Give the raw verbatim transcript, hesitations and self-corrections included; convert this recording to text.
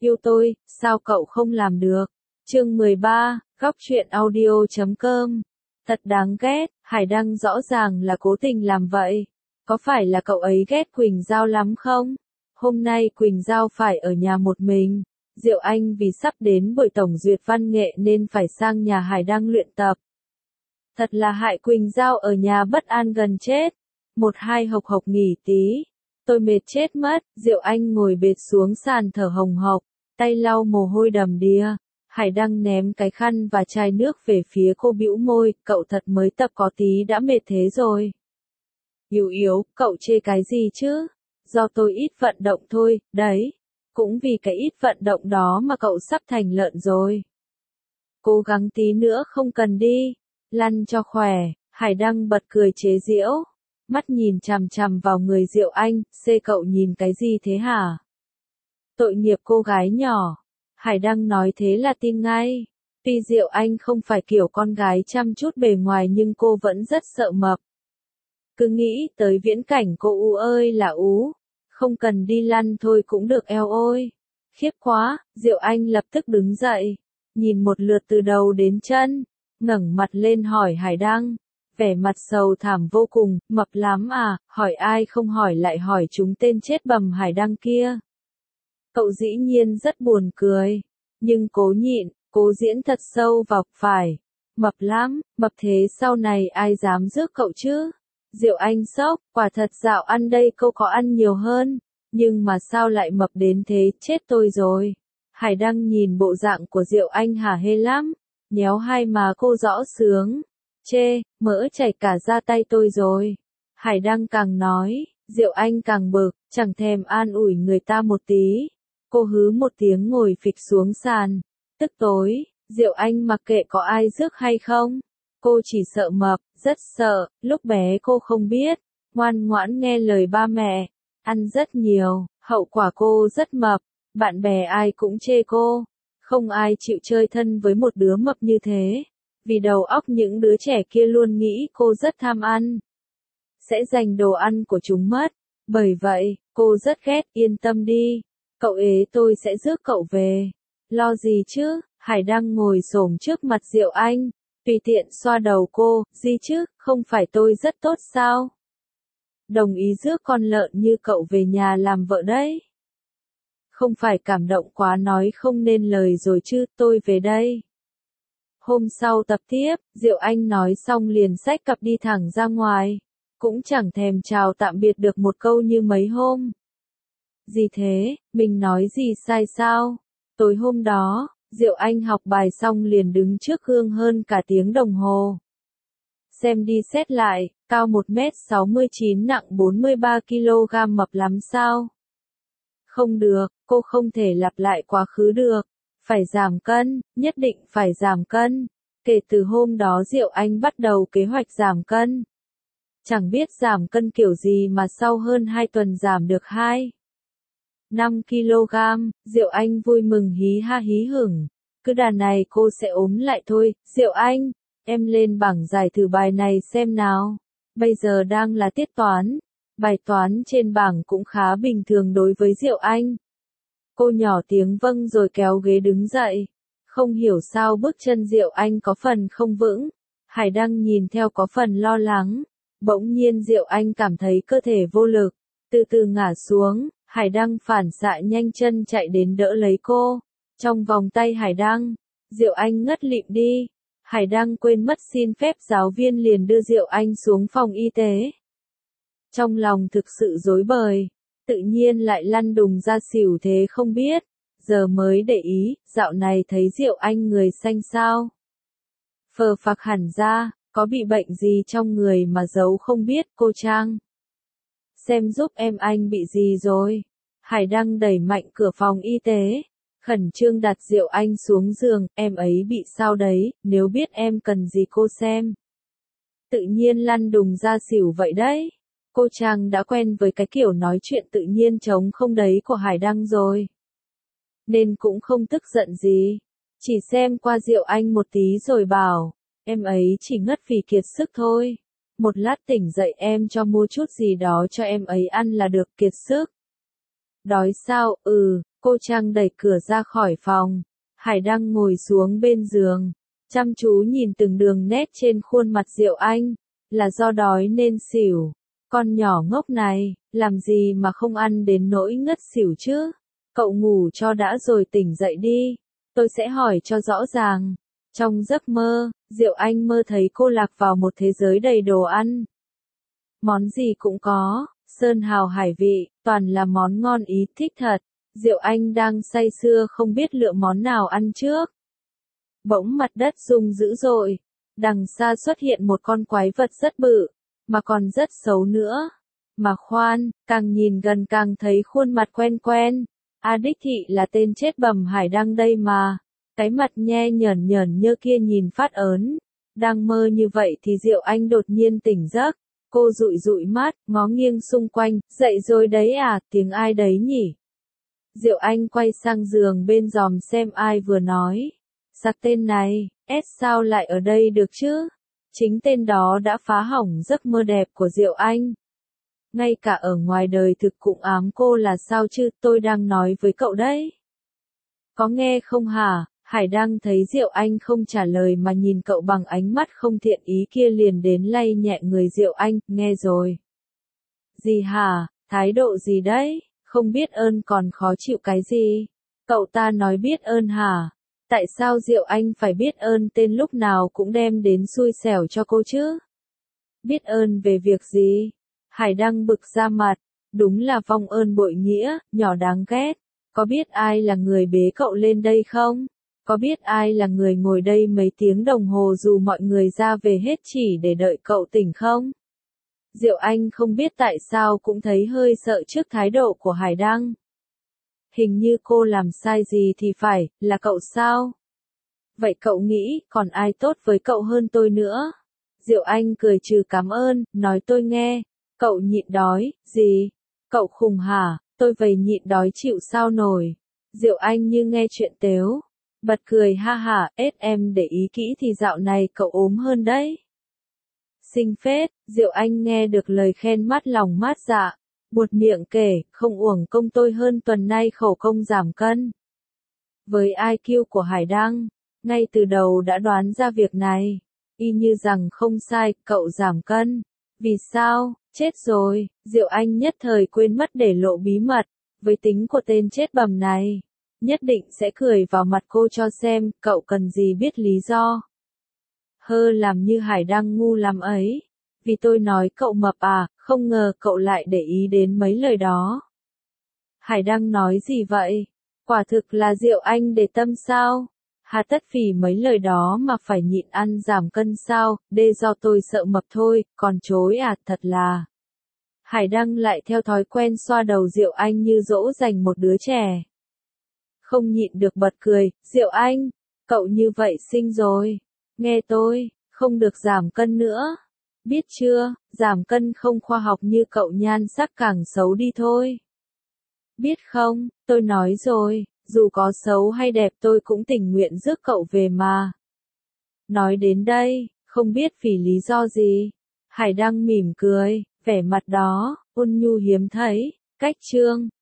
Yêu tôi, sao cậu không làm được? Chương mười ba, góc truyện audio chấm com. Thật đáng ghét, Hải Đăng rõ ràng là cố tình làm vậy. Có phải là cậu ấy ghét Quỳnh Giao lắm không? Hôm nay Quỳnh Giao phải ở nhà một mình. Diệu Anh vì sắp đến buổi tổng duyệt văn nghệ nên phải sang nhà Hải Đăng luyện tập. Thật là hại Quỳnh Giao ở nhà bất an gần chết. Một hai hộc hộc nghỉ tí. Tôi mệt chết mất. Diệu Anh ngồi bệt xuống sàn thở hồng hộc, tay lau mồ hôi đầm đìa. Hải Đăng ném cái khăn và chai nước về phía cô, bĩu môi, cậu thật mới tập có tí đã mệt thế rồi. Yếu yếu, cậu chê cái gì chứ? Do tôi ít vận động thôi, đấy. Cũng vì cái ít vận động đó mà cậu sắp thành lợn rồi. Cố gắng tí nữa không cần đi. Lăn cho khỏe. Hải Đăng bật cười chế giễu. Mắt nhìn chằm chằm vào người Diệu Anh, xê cậu nhìn cái gì thế hả? Tội nghiệp cô gái nhỏ. Hải Đăng nói thế là tin ngay. Tuy Diệu Anh không phải kiểu con gái chăm chút bề ngoài nhưng cô vẫn rất sợ mập. Cứ nghĩ tới viễn cảnh cô u ơi là ú. Không cần đi lăn thôi cũng được eo ôi. Khiếp quá, Diệu Anh lập tức đứng dậy. Nhìn một lượt từ đầu đến chân. Ngẩng mặt lên hỏi Hải Đăng. Vẻ mặt sầu thảm vô cùng, mập lắm à, hỏi ai không hỏi lại hỏi chúng tên chết bầm Hải Đăng kia. Cậu dĩ nhiên rất buồn cười, nhưng cố nhịn, cố diễn thật sâu vào, phải, mập lắm, mập thế sau này ai dám rước cậu chứ? Diệu Anh sốc, quả thật dạo ăn đây cô có ăn nhiều hơn, nhưng mà sao lại mập đến thế, chết tôi rồi. Hải Đăng nhìn bộ dạng của Diệu Anh hả hê lắm, nhéo hai má cô rõ sướng. Chê, mỡ chảy cả da tay tôi rồi. Hải Đăng càng nói, Diệu Anh càng bực, chẳng thèm an ủi người ta một tí. Cô hứ một tiếng ngồi phịch xuống sàn. Tức tối, Diệu Anh mặc kệ có ai rước hay không. Cô chỉ sợ mập, rất sợ, lúc bé cô không biết. Ngoan ngoãn nghe lời ba mẹ, ăn rất nhiều, hậu quả cô rất mập. Bạn bè ai cũng chê cô. Không ai chịu chơi thân với một đứa mập như thế. Vì đầu óc những đứa trẻ kia luôn nghĩ cô rất tham ăn. Sẽ giành đồ ăn của chúng mất. Bởi vậy, cô rất ghét, yên tâm đi. Cậu ế tôi sẽ rước cậu về. Lo gì chứ, Hải Đăng ngồi xổm trước mặt Diệu Anh. Tùy tiện xoa đầu cô, gì chứ, không phải tôi rất tốt sao? Đồng ý rước con lợn như cậu về nhà làm vợ đấy. Không phải cảm động quá nói không nên lời rồi chứ, tôi về đây. Hôm sau tập tiếp, Diệu Anh nói xong liền xách cặp đi thẳng ra ngoài. Cũng chẳng thèm chào tạm biệt được một câu như mấy hôm. Gì thế, mình nói gì sai sao? Tối hôm đó, Diệu Anh học bài xong liền đứng trước gương hơn cả tiếng đồng hồ. Xem đi xét lại, cao một mét sáu mươi chín nặng bốn mươi ba ki lô gam mập lắm sao? Không được, cô không thể lặp lại quá khứ được. Phải giảm cân, nhất định phải giảm cân. Kể từ hôm đó Diệu Anh bắt đầu kế hoạch giảm cân. Chẳng biết giảm cân kiểu gì mà sau hơn hai tuần giảm được hai phẩy năm ki lô gam, Diệu Anh vui mừng hí ha hí hửng. Cứ đà này cô sẽ ốm lại thôi. Diệu Anh, em lên bảng giải thử bài này xem nào. Bây giờ đang là tiết toán. Bài toán trên bảng cũng khá bình thường đối với Diệu Anh. Cô nhỏ tiếng vâng rồi kéo ghế đứng dậy. Không hiểu sao bước chân Diệu Anh có phần không vững. Hải Đăng nhìn theo có phần lo lắng. Bỗng nhiên Diệu Anh cảm thấy cơ thể vô lực. Từ từ ngả xuống, Hải Đăng phản xạ nhanh chân chạy đến đỡ lấy cô. Trong vòng tay Hải Đăng, Diệu Anh ngất lịm đi. Hải Đăng quên mất xin phép giáo viên liền đưa Diệu Anh xuống phòng y tế. Trong lòng thực sự rối bời. Tự nhiên lại lăn đùng ra xỉu thế không biết. Giờ mới để ý, dạo này thấy Diệu Anh người xanh sao. Phờ phạc hẳn ra, có bị bệnh gì trong người mà giấu không biết cô Trang. Xem giúp em anh bị gì rồi. Hải Đăng đẩy mạnh cửa phòng y tế. Khẩn trương đặt Diệu Anh xuống giường, em ấy bị sao đấy, nếu biết em cần gì cô xem. Tự nhiên lăn đùng ra xỉu vậy đấy. Cô Trang đã quen với cái kiểu nói chuyện tự nhiên trống không đấy của Hải Đăng rồi. Nên cũng không tức giận gì. Chỉ xem qua Diệu Anh một tí rồi bảo, em ấy chỉ ngất vì kiệt sức thôi. Một lát tỉnh dậy em cho mua chút gì đó cho em ấy ăn là được, kiệt sức. Đói sao? Ừ, cô Trang đẩy cửa ra khỏi phòng. Hải Đăng ngồi xuống bên giường, chăm chú nhìn từng đường nét trên khuôn mặt Diệu Anh, là do đói nên xỉu. Con nhỏ ngốc này, làm gì mà không ăn đến nỗi ngất xỉu chứ? Cậu ngủ cho đã rồi tỉnh dậy đi, tôi sẽ hỏi cho rõ ràng. Trong giấc mơ, Diệu Anh mơ thấy cô lạc vào một thế giới đầy đồ ăn. Món gì cũng có, sơn hào hải vị, toàn là món ngon ý thích thật. Diệu Anh đang say sưa không biết lựa món nào ăn trước. Bỗng mặt đất rung dữ dội, đằng xa xuất hiện một con quái vật rất bự, mà còn rất xấu nữa. Mà khoan, càng nhìn gần càng thấy khuôn mặt quen quen. A đích thị là tên chết bầm Hải Đăng đây mà. Cái mặt nhe nhởn nhởn như kia nhìn phát ớn. Đang mơ như vậy thì Diệu Anh đột nhiên tỉnh giấc. Cô dụi dụi mắt, ngó nghiêng xung quanh, dậy rồi đấy à, tiếng ai đấy nhỉ? Diệu Anh quay sang giường bên giòm xem ai vừa nói. Sặc tên này, S sao lại ở đây được chứ? Chính tên đó đã phá hỏng giấc mơ đẹp của Diệu Anh. Ngay cả ở ngoài đời thực cũng ám cô là sao chứ, tôi đang nói với cậu đấy. Có nghe không hả? Hải Đăng thấy Diệu Anh không trả lời mà nhìn cậu bằng ánh mắt không thiện ý kia liền đến lay nhẹ người Diệu Anh, nghe rồi. Gì hả? Thái độ gì đấy? Không biết ơn còn khó chịu cái gì? Cậu ta nói biết ơn hả? Tại sao Diệu Anh phải biết ơn tên lúc nào cũng đem đến xui xẻo cho cô chứ? Biết ơn về việc gì? Hải Đăng bực ra mặt, đúng là vong ơn bội nghĩa, nhỏ đáng ghét. Có biết ai là người bế cậu lên đây không? Có biết ai là người ngồi đây mấy tiếng đồng hồ dù mọi người ra về hết chỉ để đợi cậu tỉnh không? Diệu Anh không biết tại sao cũng thấy hơi sợ trước thái độ của Hải Đăng. Hình như cô làm sai gì thì phải, là cậu sao? Vậy cậu nghĩ, còn ai tốt với cậu hơn tôi nữa? Diệu Anh cười trừ cảm ơn, nói tôi nghe. Cậu nhịn đói, gì? Cậu khùng hả? Tôi vầy nhịn đói chịu sao nổi. Diệu Anh như nghe chuyện tếu. Bật cười ha hả, ết em để ý kỹ thì dạo này cậu ốm hơn đấy. Xinh phết, Diệu Anh nghe được lời khen mát lòng mát dạ. Buột miệng kể, không uổng công tôi hơn tuần nay khẩu công giảm cân. Với i kiu của Hải Đăng, ngay từ đầu đã đoán ra việc này. Y như rằng không sai, cậu giảm cân. Vì sao? Chết rồi, Diệu Anh nhất thời quên mất để lộ bí mật. Với tính của tên chết bầm này, nhất định sẽ cười vào mặt cô cho xem, cậu cần gì biết lý do. Hơ làm như Hải Đăng ngu lắm ấy. Vì tôi nói cậu mập à, không ngờ cậu lại để ý đến mấy lời đó. Hải Đăng nói gì vậy? Quả thực là Diệu Anh để tâm sao? Hà tất vì mấy lời đó mà phải nhịn ăn giảm cân sao, đê do tôi sợ mập thôi, còn chối à, thật là. Hải Đăng lại theo thói quen xoa đầu Diệu Anh như dỗ dành một đứa trẻ. Không nhịn được bật cười, Diệu Anh, cậu như vậy xinh rồi. Nghe tôi, không được giảm cân nữa. Biết chưa, giảm cân không khoa học như cậu nhan sắc càng xấu đi thôi. Biết không, tôi nói rồi, dù có xấu hay đẹp tôi cũng tình nguyện rước cậu về mà. Nói đến đây, không biết vì lý do gì. Hải Đăng mỉm cười, vẻ mặt đó, ôn nhu hiếm thấy, cách trương.